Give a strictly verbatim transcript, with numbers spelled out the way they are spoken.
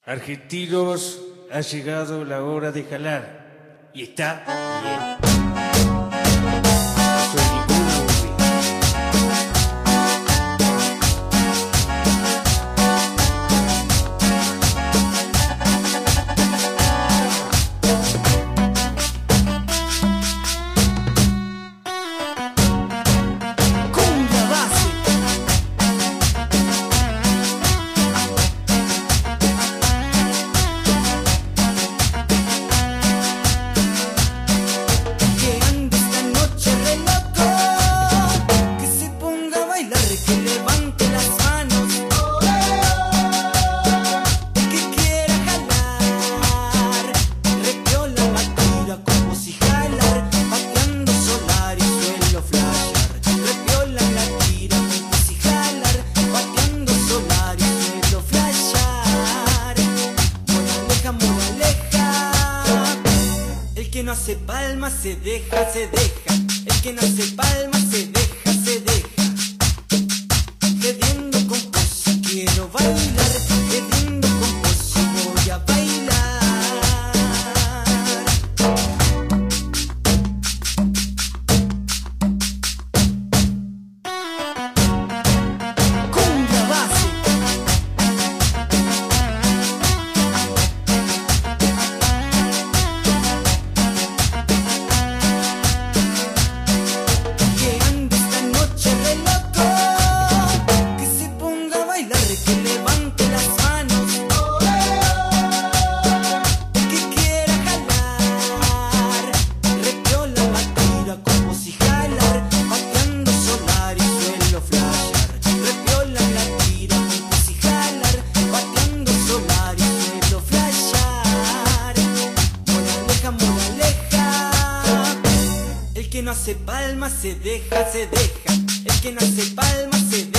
Argentinos, ha llegado la hora de jalar. Y está bien. No soy ningún movie. Cumbia base. Que ande esta noche re loco, que se ponga a bailar, que levante las manos. El que quiera jalar, repiola la tira como si jalar, pateando solar y suelo flashear. Repiola la tira como si jalar, pateando solar y suelo flashear. Moraleja, moraleja, el que no hace palmas se deja, se deja. El que no hace palmas se deja, se deja. Quediendo con pose quiero bailar, quediendo con pose voy a bailar. Cumbia base. Que ande esta noche re loco, que se ponga a bailar, que levante las manos. El que quiera jalar, repiola la tira como si jalar, pateando solar y suelo flashear. Repiola la tira como si jalar, pateando solar y suelo flashear. Moraleja, moraleja, el que no hace palmas se deja, se deja. El que no hace palmas se deja.